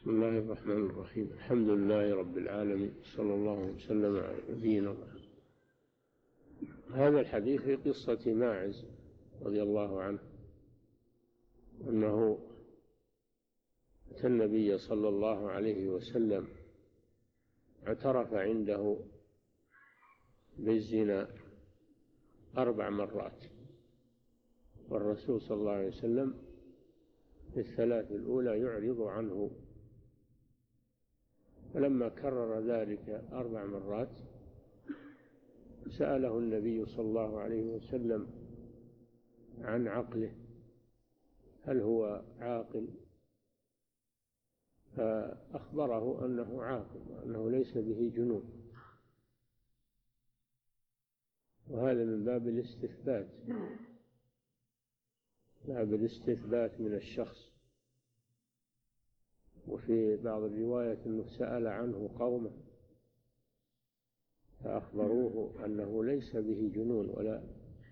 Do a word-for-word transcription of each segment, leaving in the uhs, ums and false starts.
بسم الله الرحمن الرحيم. الحمد لله رب العالمين، صلى الله وسلم على نبينا محمد. هذا الحديث في قصة ماعز رضي الله عنه، أنه أتى النبي صلى الله عليه وسلم اعترف عنده بالزنا أربع مرات، والرسول صلى الله عليه وسلم في الثلاث الأولى يعرض عنه، فلما كرر ذلك أربع مرات سأله النبي صلى الله عليه وسلم عن عقله، هل هو عاقل؟ فأخبره أنه عاقل وأنه ليس به جنون، وهذا من باب الاستثبات، باب الاستثبات من الشخص. وفي بعض الروايات أنه سأل عنه قومه فأخبروه أنه ليس به جنون ولا.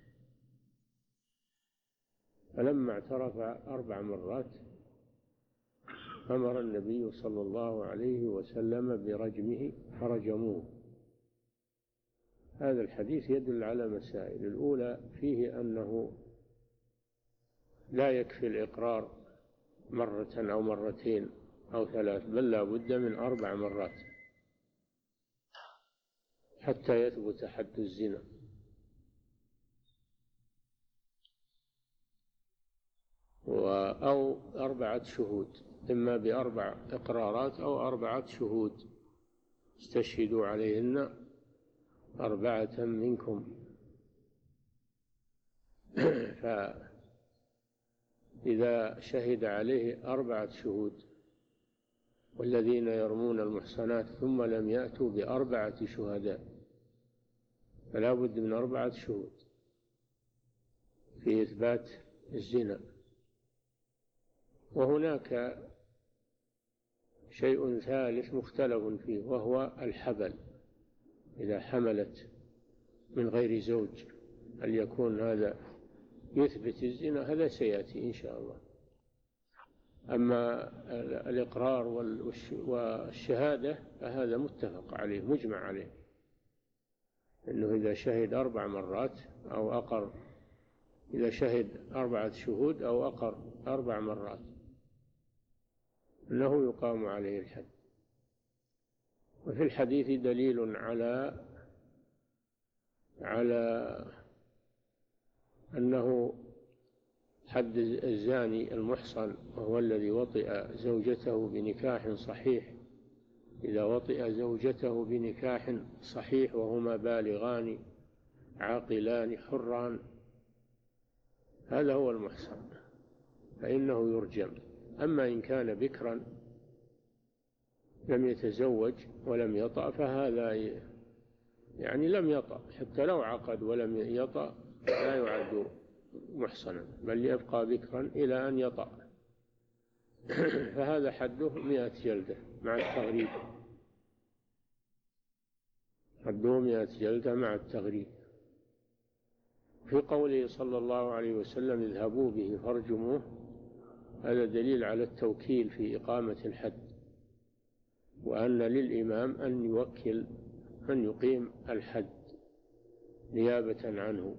فلما اعترف أربع مرات أمر النبي صلى الله عليه وسلم برجمه فرجموه. هذا الحديث يدل على مسائل. الأولى فيه أنه لا يكفي الإقرار مرة أو مرتين أو ثلاث، بل لا بد من أربع مرات حتى يثبت حد الزنا. أو أربعة شهود، إما بأربع إقرارات أو أربعة شهود استشهدوا عليهن أربعة منكم. فإذا شهد عليه أربعة شهود، والذين يرمون المحصنات ثم لم يأتوا بأربعة شهداء، فلا بد من أربعة شهود في إثبات الزنا. وهناك شيء ثالث مختلف فيه، وهو الحبل. إذا حملت من غير زوج، هل يكون هذا يثبت الزنا؟ هذا سيأتي إن شاء الله. أما الإقرار والشهادة فهذا متفق عليه مجمع عليه، أنه إذا شهد أربع مرات أو أقر، إذا شهد أربعة شهود أو أقر أربع مرات أنه يقام عليه الحد. وفي الحديث دليل على على أنه حد الزاني المحصن، وهو الذي وطئ زوجته بنكاح صحيح. إذا وطئ زوجته بنكاح صحيح وهما بالغان عاقلان حران، هذا هو المحصن، فإنه يرجم. أما إن كان بكرا لم يتزوج ولم يطأ، فهذا يعني لم يطأ، حتى لو عقد ولم يطأ لا يعد محصنا، بل يبقى بكرا إلى أن يطأ. فهذا حده مئة جلدة مع التغريب، حده مئة جلدة مع التغريب. في قوله صلى الله عليه وسلم اذهبوا به فارجموه، هذا دليل على التوكيل في إقامة الحد، وأن للإمام أن يوكل من يقيم الحد نيابة عنه.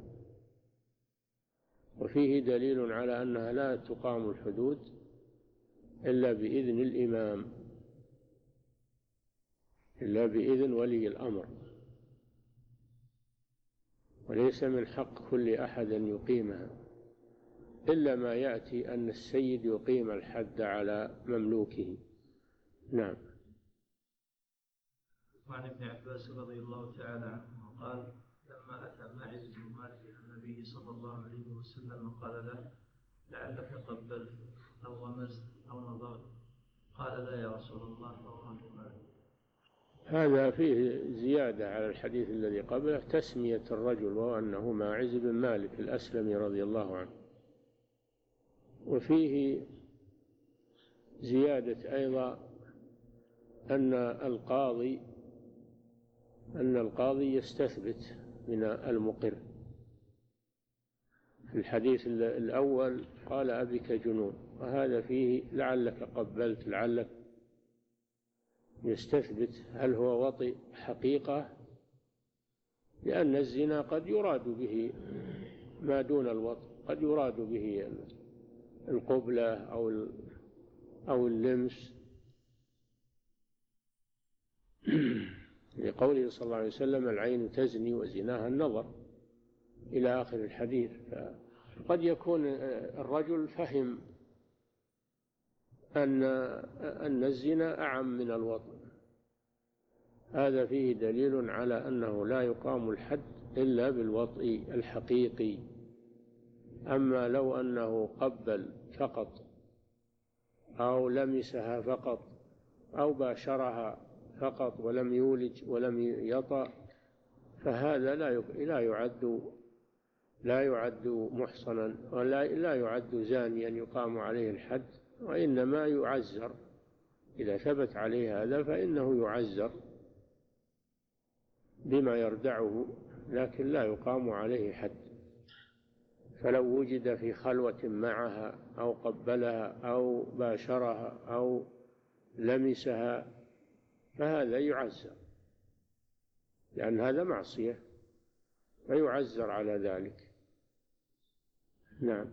وفيه دليل على أنها لا تقام الحدود إلا بإذن الإمام، إلا بإذن ولي الأمر، وليس من حق كل أحد أن يقيمها، إلا ما يأتي أن السيد يقيم الحد على مملوكه. نعم. وعن ابن عباس رضي الله تعالى عنه قال لما أتى ماعز بن مالك النبي صلى الله عليه وسلم قال له لعلك قبلت أو غمزت أو نظرت، قال لا يا رسول الله فأراه مالك. هذا فيه زيادة على الحديث الذي قبله، تسمية الرجل وهو أنه ماعز بن مالك الأسلمي رضي الله عنه. وفيه زيادة أيضا أن القاضي أن القاضي يستثبت من المقر. في الحديث الأول قال أبك جنون، وهذا فيه لعلك قبلت، لعلك يستثبت هل هو وطئ حقيقة، لأن الزنا قد يراد به ما دون الوطئ، قد يراد به القبلة أو أو اللمس، لقوله صلى الله عليه وسلم: العين تزني وزناها النظر، إلى آخر الحديث. قد يكون الرجل فهم أن أن الزنا أعم من الوطئ، هذا فيه دليل على أنه لا يقام الحد إلا بالوطئ الحقيقي. أما لو أنه قبل فقط أو لمسها فقط أو باشرها فقط ولم يولج ولم يطأ، فهذا لا يعد لا يعد محصنا ولا لا يعد زانيا يقام عليه الحد، وإنما يعزر. إذا ثبت عليه هذا فإنه يعزر بما يردعه، لكن لا يقام عليه حد. فلو وجد في خلوة معها أو قبلها أو باشرها أو لمسها فهذا يعزر، لأن هذا معصية فيعزر على ذلك. نعم.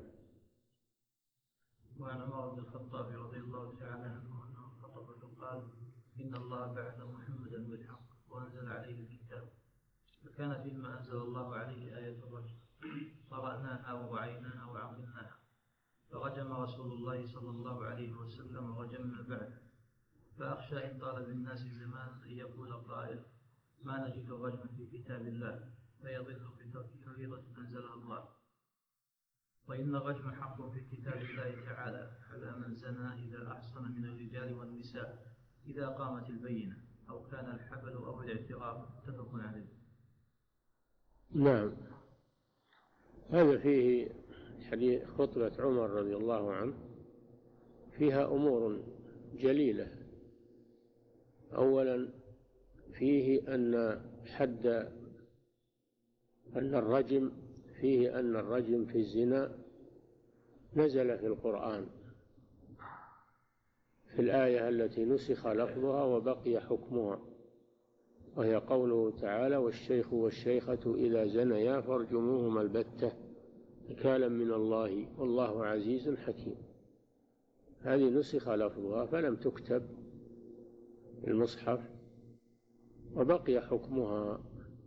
وعن عمر بن الخطاب رضي الله تعالى عنه أنه خطب فقال: إن الله بعث محمدا بالحق وأنزل عليه الكتاب، فكان فيما أنزل الله عليه آية الرجم، قرأناها ووعيناها وعقلناها، فرجم رسول الله صلى الله عليه وسلم ورجمنا بعد. فأخشى إن طال بالناس زمان أن يقول قائل: ما نجد الرجم في كتاب الله، فيضل بترك فريضة أنزلها الله. وإن الرجم حق في كتاب الله تعالى على من زنى إذا أحصن من الرجال والنساء إذا قامت البينة أو كان الحبل أو الاعتراف، متفق عليه. نعم. هذا فيه حديث خطبة عمر رضي الله عنه فيها أمور جليلة. أولا فيه أن حد أن الرجم فيه أن الرجم في الزنا نزل في القرآن في الآية التي نسخ لفظها وبقي حكمها، وهي قوله تعالى: والشيخ والشيخة إذا زنيا فارجموهما البتة نكالا من الله والله عزيز حكيم. هذه نسخ لفظها فلم تكتب المصحف وبقي حكمها.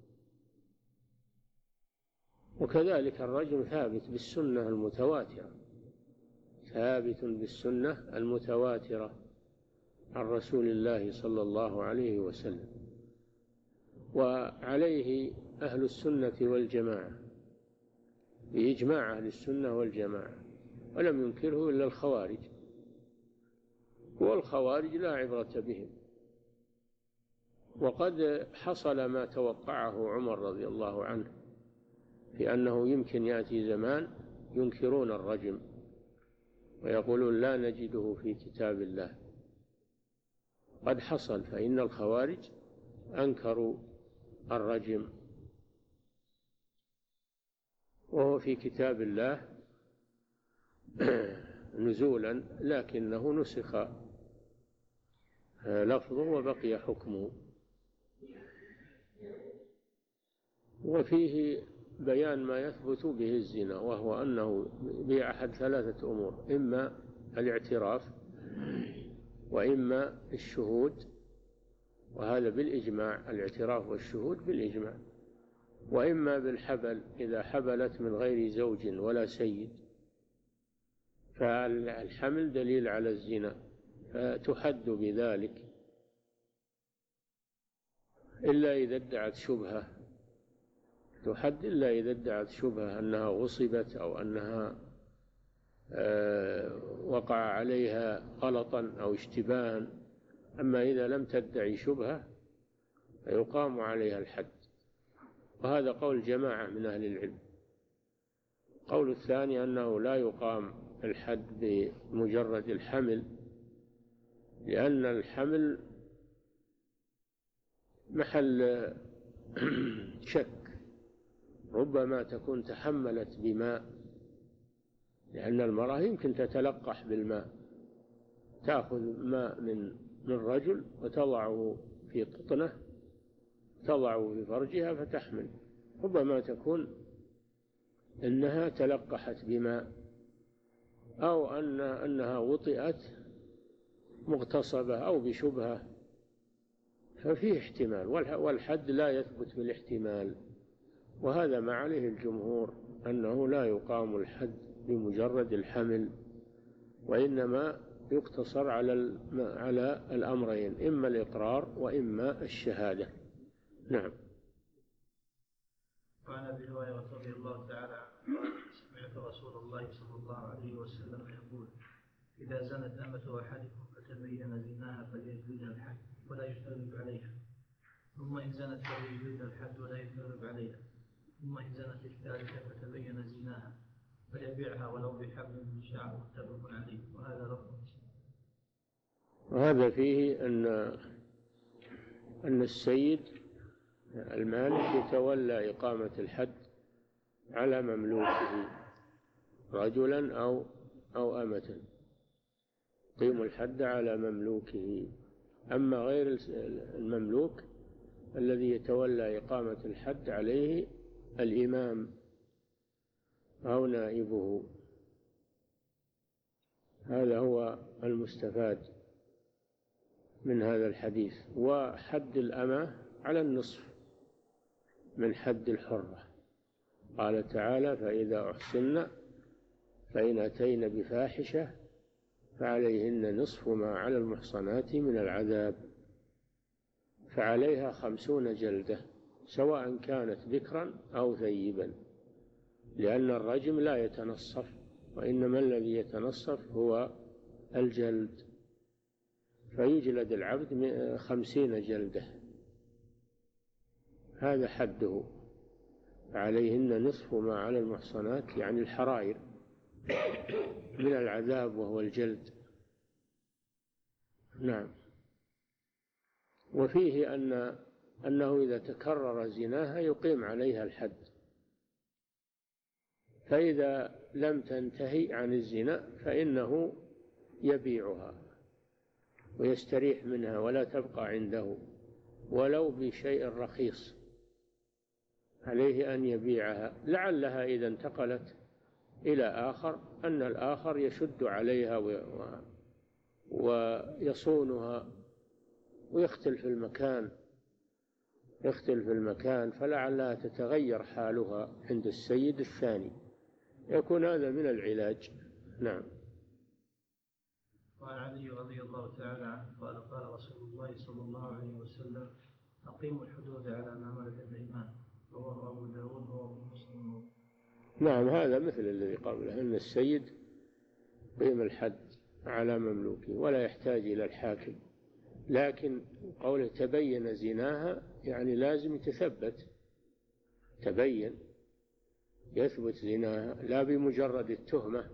وكذلك الرجم ثابت بالسنة المتواترة، ثابت بالسنة المتواترة عن رسول الله صلى الله عليه وسلم، وعليه أهل السنة والجماعة بإجماع أهل السنة والجماعة، ولم ينكره إلا الخوارج، والخوارج لا عبرة بهم. وقد حصل ما توقعه عمر رضي الله عنه في أنه يمكن يأتي زمان ينكرون الرجم ويقولون لا نجده في كتاب الله. قد حصل، فإن الخوارج أنكروا الرجم وهو في كتاب الله نزولا، لكنه نسخ لفظه وبقي حكمه. وفيه بيان ما يثبت به الزنا، وهو أنه بأحد ثلاثة أمور: إما الاعتراف، وإما الشهود، وهذا بالإجماع، الاعتراف والشهود بالإجماع، وإما بالحبل إذا حبلت من غير زوج ولا سيد، فالحمل دليل على الزنا فتحد بذلك، إلا إذا ادعت شبهة، تحد إلا إذا ادعت شبهة أنها غصبت أو أنها وقع عليها غلطا أو اشتباها. أما إذا لم تدعي شبهة فيقام عليها الحد، وهذا قول جماعة من أهل العلم. قول الثاني أنه لا يقام الحد بمجرد الحمل، لأن الحمل محل شك، ربما تكون تحملت بماء، لأن المرأة يمكن تتلقح بالماء تأخذ ماء من من رجل وتضعه في قطنة، تضعه في فرجها فتحمل، ربما تكون إنها تلقحت بماء، أو أن أنها وطئت مغتصبة أو بشبهة، ففيه احتمال، والحد لا يثبت بالاحتمال. وهذا ما عليه الجمهور، أنه لا يقام الحد بمجرد الحمل، وإنما يقتصر على على الأمرين، إما الإقرار وإما الشهادة. نعم. وعن أبي هريرة رضي الله تعالى عنه قال: سمعت رسول الله صلى الله عليه وسلم يقول: إذا زنت أمة أحدكم فتبين زناها فليجلدها الحد ولا يثرب عليها، ثم إن زنت فليجلدها الحد ولا يثرب عليها، ثم إن زنت الثالثة فتبين زناها فليبيعها ولو بحبل من شعر، متفق عليه. وهذا لفظ مسلم. وهذا فيه أن أن السيد المالك يتولى إقامة الحد على مملوكه، رجلا أو أو أمة، يقيم الحد على مملوكه. أما غير المملوك الذي يتولى إقامة الحد عليه الإمام أو نائبه. هذا هو المستفاد من هذا الحديث. وحد الأمة على النصف من حد الحرة، قال تعالى: فإذا أحسن فإن أتين بفاحشة فعليهن نصف ما على المحصنات من العذاب، فعليها خمسون جلدة سواء كانت ذكرا أو ثيبا، لأن الرجم لا يتنصف، وإنما الذي يتنصف هو الجلد، فيجلد العبد خمسين جلدة، هذا حده. عليهن نصف ما على المحصنات يعني الحرائر من العذاب وهو الجلد. نعم. وفيه أن أنه إذا تكرر زناها يقيم عليها الحد، فإذا لم تنتهي عن الزنا فإنه يبيعها ويستريح منها ولا تبقى عنده ولو بشيء رخيص، عليه أن يبيعها، لعلها إذا انتقلت إلى آخر أن الآخر يشد عليها ويصونها ويختلف المكان يختلف المكان فلعلها تتغير حالها عند السيد الثاني، يكون هذا من العلاج. نعم. وعن علي رضي الله تعالى عنه قال: قال رسول الله صلى الله عليه وسلم: أقيموا الحدود على ما ملكت الأيمان. رواه أبو داود ورواه مسلم. نعم، هذا مثل الذي قبله، أن السيد قيم الحد على مملوكه ولا يحتاج إلى الحاكم، لكن قوله تبين زناها يعني لازم يتثبت، تبين يثبت زناها، لا بمجرد التهمة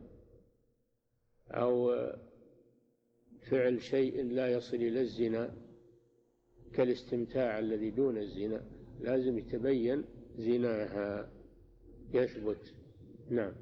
أو فعل شيء لا يصل إلى الزنا كالاستمتاع الذي دون الزنا، لازم يتبين زناها يثبت. نعم.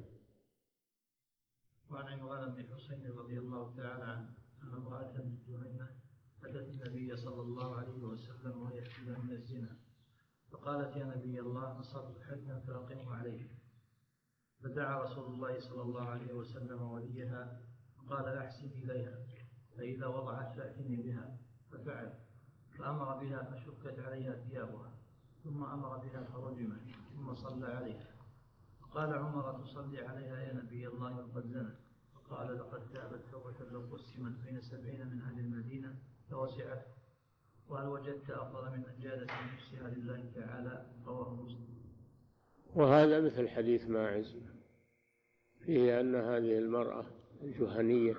وعن عمران بن حسين رضي الله تعالى عنه أن امرأة من جهينة أتت النبي صلى الله عليه وسلم وهي تحل من الزنا، فقالت: يا نبي الله، نصبت حدا فأقمه عليه. فدعا رسول الله صلى الله عليه وسلم وليها فقال: أحسن إليها، فإذا وضعت فأتني بها. ففعل، فأمر بها فشكت عليها ثيابها، ثم أمر بها فرجمت، ثم صلى عليها. قال عمر: تصلي عليها يا نبي الله وقد زنت؟ فقال: لقد تابت توبة لو قسمت بين سبعين من أهل المدينة فوسعته. وهل وجدت أفضل من أجالة نفسها لله تعالى؟ رواه مسلم. وهذا مثل حديث ماعز فيه أن هذه المرأة الجهنية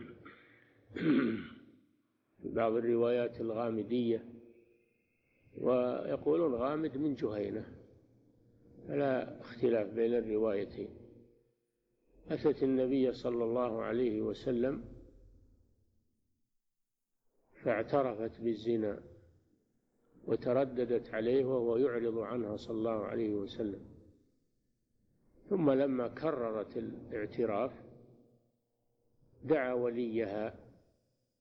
في بعض الروايات الغامدية، ويقولون غامد من جهينة، فلا اختلاف بين الروايتين. أتت النبي صلى الله عليه وسلم فاعترفت بالزنا وترددت عليه وهو يعرض عنها صلى الله عليه وسلم، ثم لما كررت الاعتراف دعا وليها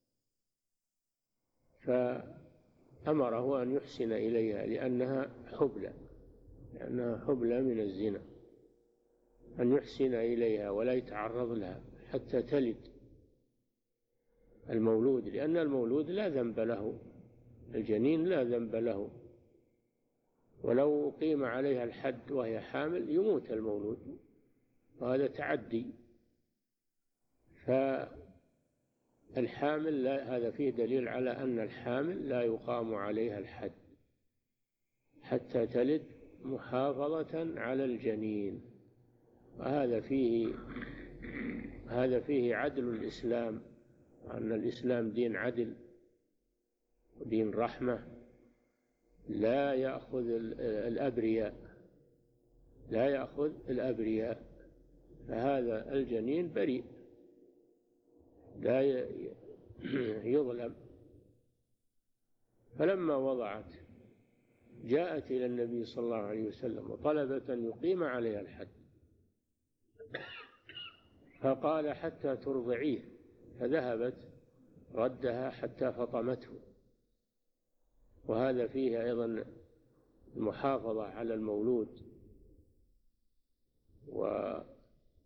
فأمره أن يحسن إليها لأنها حبلى لأنها حبلى من الزنا، أن يحسن إليها ولا يتعرض لها حتى تلد المولود، لأن المولود لا ذنب له، الجنين لا ذنب له، ولو قيم عليها الحد وهي حامل يموت المولود، وهذا تعدي. فالحامل لا، هذا فيه دليل على أن الحامل لا يقام عليها الحد حتى تلد محافظة على الجنين. وهذا فيه هذا فيه عدل الإسلام، أن الإسلام دين عدل ودين رحمة، لا يأخذ الأبرياء لا يأخذ الأبرياء فهذا الجنين بريء لا يظلم. فلما وضعت جاءت إلى النبي صلى الله عليه وسلم وطلبت أن يقيم عليها الحد، فقال حتى ترضعيه، فذهبت ردها حتى فطمته. وهذا فيه أيضا المحافظة على المولود. وهذا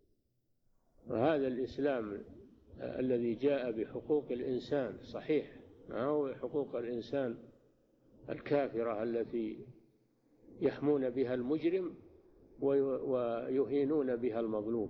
الإسلام الذي جاء بحقوق الإنسان صحيح، ما هو حقوق الإنسان الكافرة التي يحمون بها المجرم ويهينون بها المظلوم.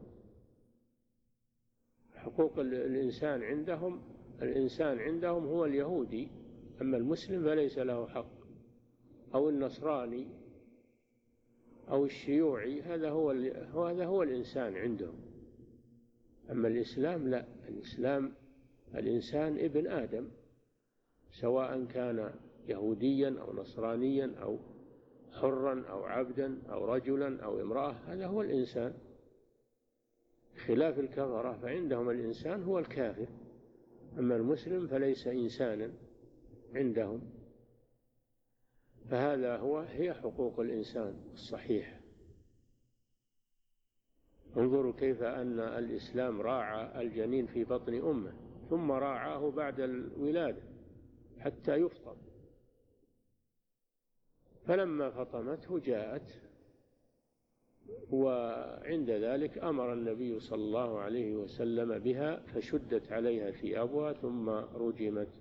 حقوق الإنسان عندهم الإنسان عندهم هو اليهودي، أما المسلم فليس له حق، أو النصراني أو الشيوعي، هذا هو هذا هو الإنسان عندهم. أما الإسلام لا، الإسلام الإنسان ابن آدم، سواء كان يهوديا أو نصرانيا أو حرا أو عبدا أو رجلا أو امرأة، هذا هو الإنسان. خلاف الكفرة فعندهم الإنسان هو الكافر، أما المسلم فليس إنسانا عندهم. فهذا هو هي حقوق الإنسان الصحيح. انظروا كيف أن الإسلام راعى الجنين في بطن أمه، ثم راعاه بعد الولادة حتى يفطم. فلما فطمته جاءت، وعند ذلك أمر النبي صلى الله عليه وسلم بها، فشدت عليها ثيابها ثم رجمت،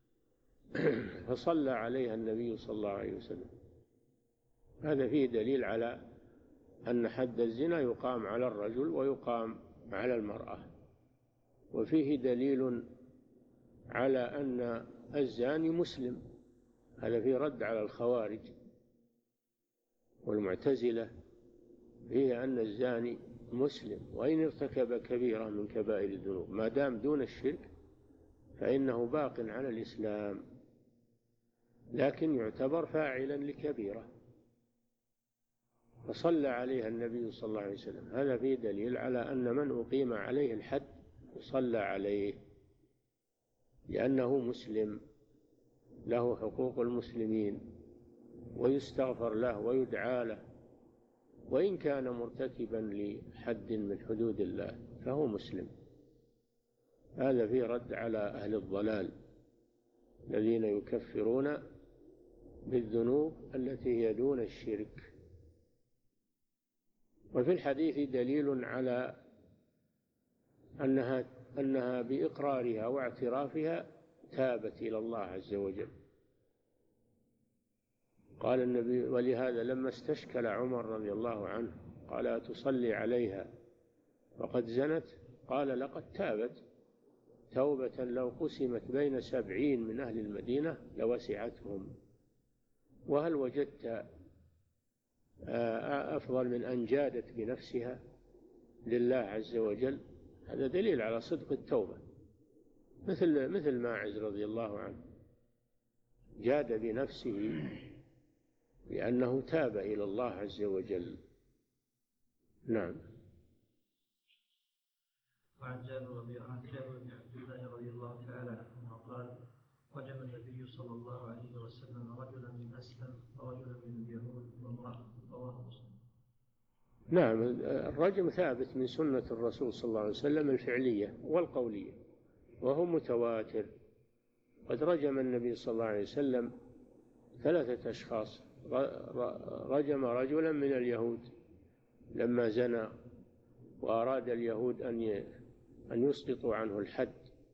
فصلى عليها النبي صلى الله عليه وسلم. هذا فيه دليل على أن حد الزنا يقام على الرجل ويقام على المرأة، وفيه دليل على أن الزاني مسلم. هذا فيه رد على الخوارج والمعتزلة، فيه أن الزاني مسلم وإن ارتكب كبيرة من كبائر الذنوب، ما دام دون الشرك فإنه باق على الإسلام، لكن يعتبر فاعلا لكبيرة. فصلى عليها النبي صلى الله عليه وسلم. هذا فيه دليل على أن من أقيم عليه الحد يصلى عليه، لأنه مسلم له حقوق المسلمين، ويستغفر له ويدعى له، وإن كان مرتكبا لحد من حدود الله فهو مسلم. هذا فيه رد على أهل الضلال الذين يكفرون بالذنوب التي هي دون الشرك. وفي الحديث دليل على أنها أنها بإقرارها واعترافها تابت إلى الله عز وجل. قال النبي: ولهذا لما استشكل عمر رضي الله عنه قال: أتصلي عليها وقد زنت؟ قال: لقد تابت توبة لو قسمت بين سبعين من أهل المدينة لوسعتهم. وهل وجدت أفضل من أن جادت بنفسها لله عز وجل؟ هذا دليل على صدق التوبة، مثل مثل ماعز رضي الله عنه جاد بنفسه لأنه تاب إلى الله عز وجل. نعم. وعن جابر رضي عن جابر بن عبد الله رضي الله تعالى عنه قال: رجم النبي صلى الله عليه وسلم رجلا من أسلم ورجلا من اليهود وامرأة. رواه مسلم. نعم، الرجم ثابت من سنة الرسول صلى الله عليه وسلم الفعلية والقولية، وهو متواتر، قد رجم النبي صلى الله عليه وسلم ثلاثة أشخاص. رجم رجلا من اليهود لما زنى، وأراد اليهود أن أن يسقطوا عنه الحد،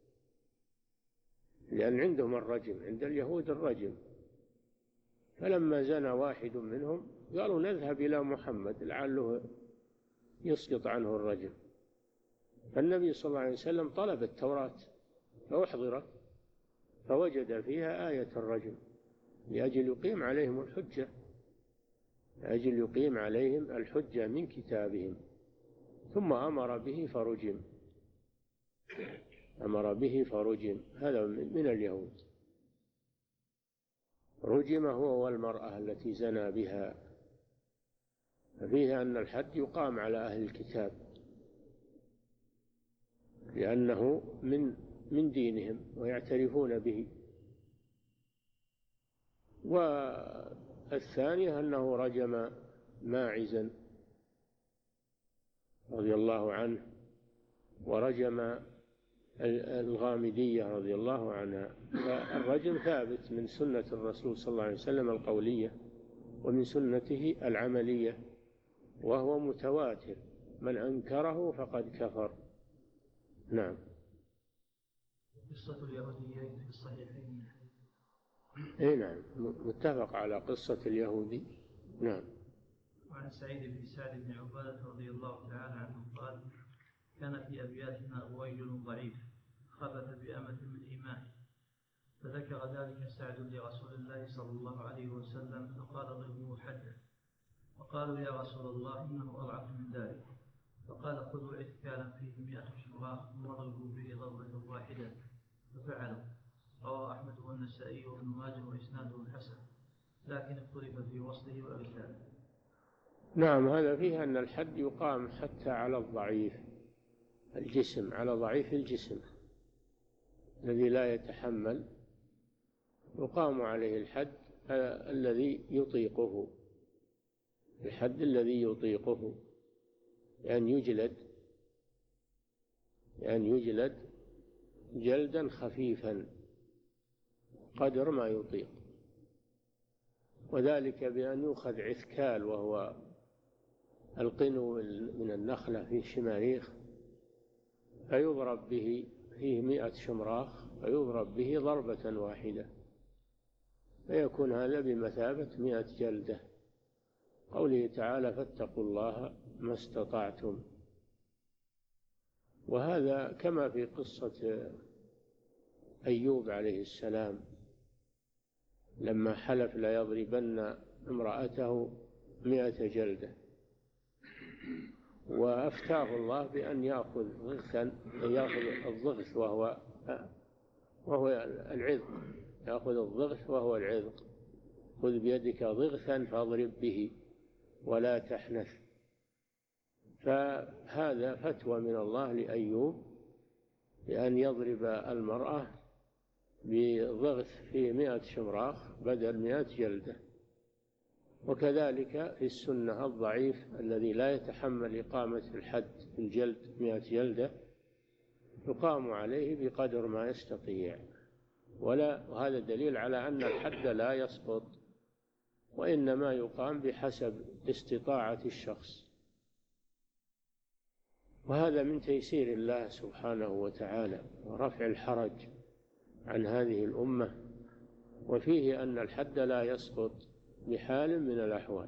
لأن عندهم الرجم، عند اليهود الرجم. فلما زنى واحد منهم قالوا نذهب إلى محمد لعله يسقط عنه الرجم. فالنبي صلى الله عليه وسلم طلب التوراة فأحضرت، فوجد فيها آية الرجم لأجل يقيم عليهم الحجة، لأجل يقيم عليهم الحجة من كتابهم. ثم أمر به فرجم، أمر به فرجم. هذا من اليهود، رجم هو والمرأة التي زنى بها. ففيه أن الحد يقام على أهل الكتاب لأنه من من دينهم ويعترفون به. والثانية أنه رجم ماعزا رضي الله عنه، ورجم الغامدية رضي الله عنها. فالرجم ثابت من سنة الرسول صلى الله عليه وسلم القولية ومن سنته العملية، وهو متواتر، من أنكره فقد كفر. نعم. قصة اليهوديين في الصحيحين. اي نعم، متفق على قصة اليهودي. نعم. وعن سعيد بن سعد بن عبادة رضي الله تعالى عنه قال: كان في أبياتنا رويجل ضعيف خبث بأمة من إيمان، فذكر ذلك سعد لرسول الله صلى الله عليه وسلم فقال: ضربوه حده. فقالوا: يا رسول الله إنه أضعف من ذلك. فقال: خذوا عثكالا فيه مئة شراخ واضربوا به ضربة واحدة. ففعلوا. رواه أحمد والنسائي وابن ماجه وإسناده حسن، لكن اختلف في وصله وإرساله. نعم، هذا فيه أن الحد يقام حتى على الضعيف الجسم، على ضعيف الجسم الذي لا يتحمل، يقام عليه الحد الذي يطيقه، الحد الذي يطيقه، لأن يجلد لأن يجلد جلدا خفيفا قدر ما يطيق، وذلك بأن يؤخذ عثكال وهو القنو من النخلة في شماريخ، فيضرب به، فيه مئة شمراخ، فيضرب به ضربة واحدة، فيكون هذا بمثابة مئة جلدة. قوله تعالى: فاتقوا الله ما استطعتم. وهذا كما في قصة أيوب عليه السلام لما حلف لا يضربن امرأته مئة جلدة، وأفتاه الله بأن يأخذ ضغثا، يأخذ الضغث وهو وهو العذق، يأخذ الضغث وهو العذق. خذ بيدك ضغثا فاضرب به ولا تحنث. فهذا فتوى من الله لأيوب بأن يضرب المرأة بضغث في مئة شمراخ بدل مئة جلدة. وكذلك في السنة الضعيف الذي لا يتحمل إقامة الحد في الجلد مئة جلدة يقام عليه بقدر ما يستطيع، ولا وهذا دليل على أن الحد لا يسقط، وإنما يقام بحسب استطاعة الشخص. وهذا من تيسير الله سبحانه وتعالى ورفع الحرج عن هذه الأمة. وفيه أن الحد لا يسقط بحال من الأحوال.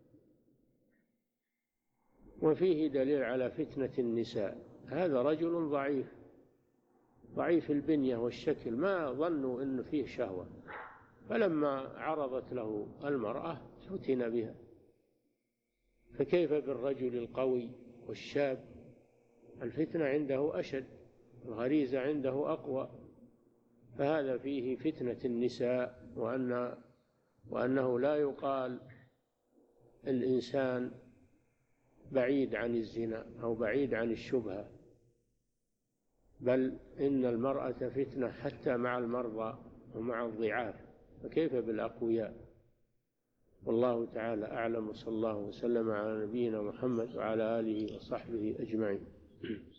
وفيه دليل على فتنة النساء. هذا رجل ضعيف ضعيف البنية والشكل، ما ظنوا أنه فيه شهوة، فلما عرضت له المرأة فتن بها. فكيف بالرجل القوي والشاب؟ الفتنة عنده أشد، الغريزة عنده أقوى. فهذا فيه فتنة النساء، وأن وأنه لا يقال الإنسان بعيد عن الزنا أو بعيد عن الشبهة، بل إن المرأة فتنة حتى مع المرضى ومع الضعاف، فكيف بالأقوياء؟ والله تعالى أعلم، وصلى الله وسلم على نبينا محمد وعلى آله وصحبه أجمعين.